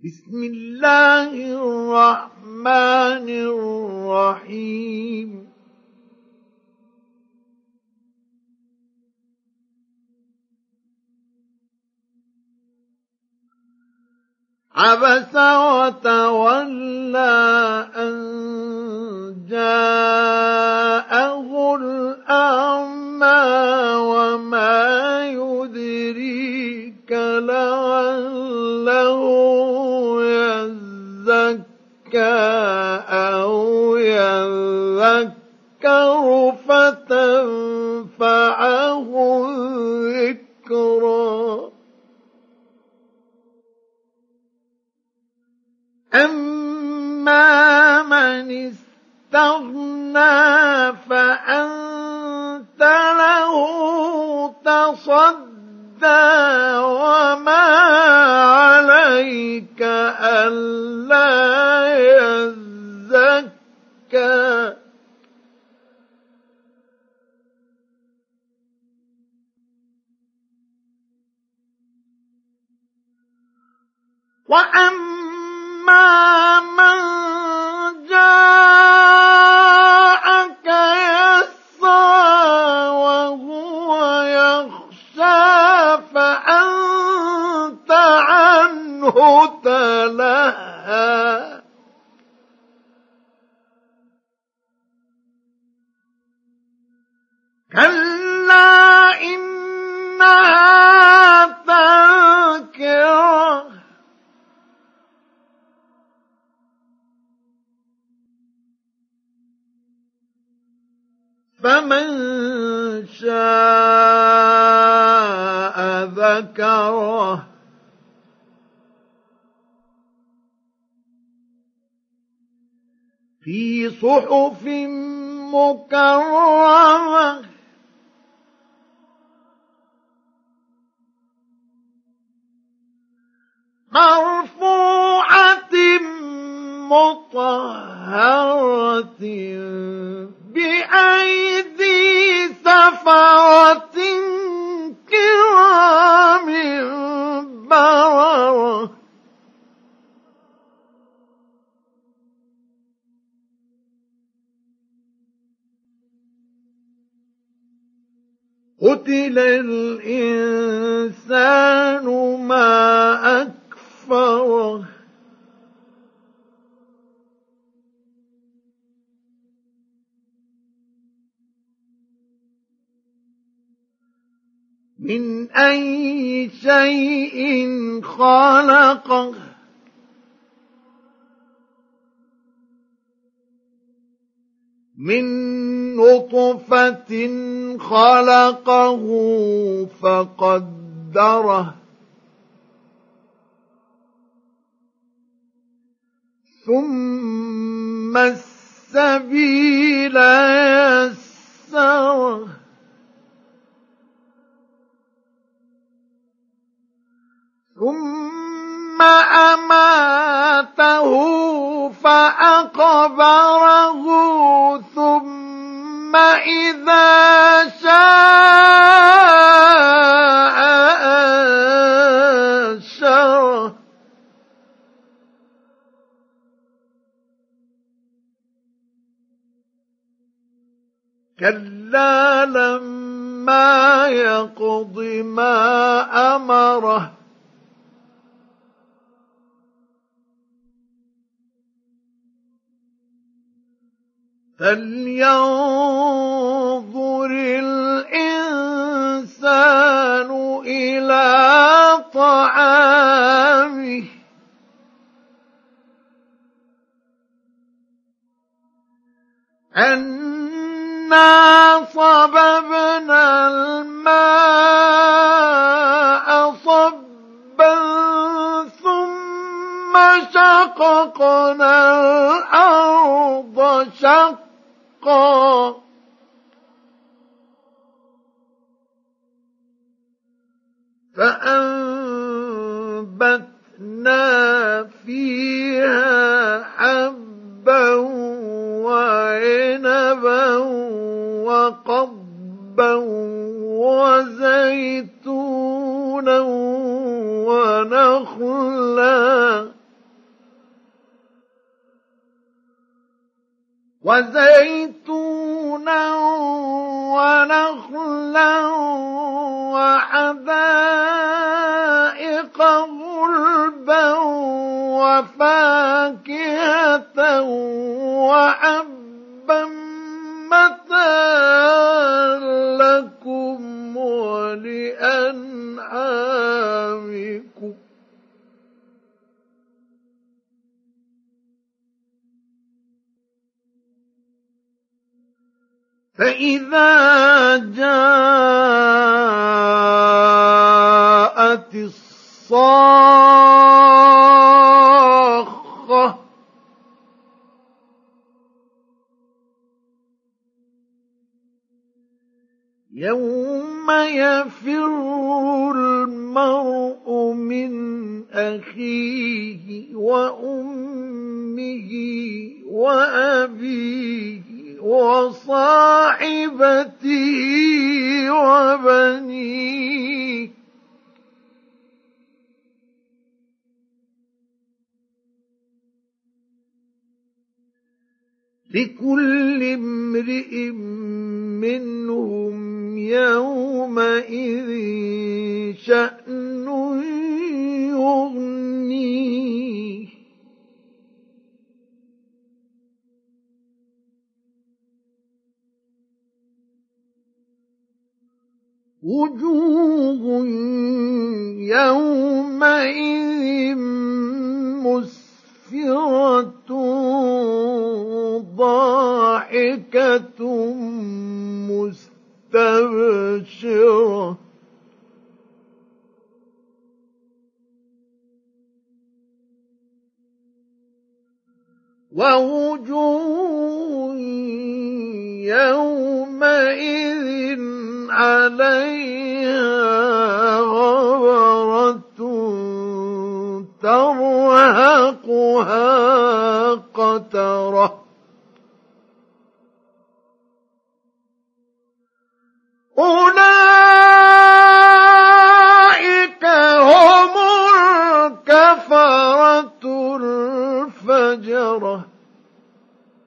بسم الله الرحمن الرحيم عبس وتولى أن جاءه الأعمى وما يدريك لعله يزكى أو يذكر فتنفعه الذكرى أما من استغنى فأنت له تصدى وما عليك ألا يزكى وأما من جاءك يسعى وهو يخشى فأنت عنه تلهى كلا إنها تذكرة فمن شاء ذكره في صحف مكرمة مرفوعة مطهرة بأيدي سفرة كرام بررة قتل الإنسان ما أكفره من أي شيء خلقه من نطفة خلقه فقدره ثم السبيل يسره ثم أماته فأقبره ثم إذا شاء أنشره كلا لما يقض ما أمره فلينظر الإنسان إلى طعامه أنا صببنا الماء صبا ثم شققنا الأرض شقا فأنبتنا فيها حبا وعنبا وقضبا وزيتونا ونخلا وزيتونا ونخلا وحدائق غلبا وفاكهة وحبا متاعا لكم ولأنعامكم فإذا جاءت الصاخة يوم يفر المرء من أخيه وأمه وأبيه وصاحبته وبنيه لكل امرئ منهم يومئذ شأن يغنيه وجوه يومئذ مسفرة ضاحكة مستبشرة ووجوه يومئذ عليها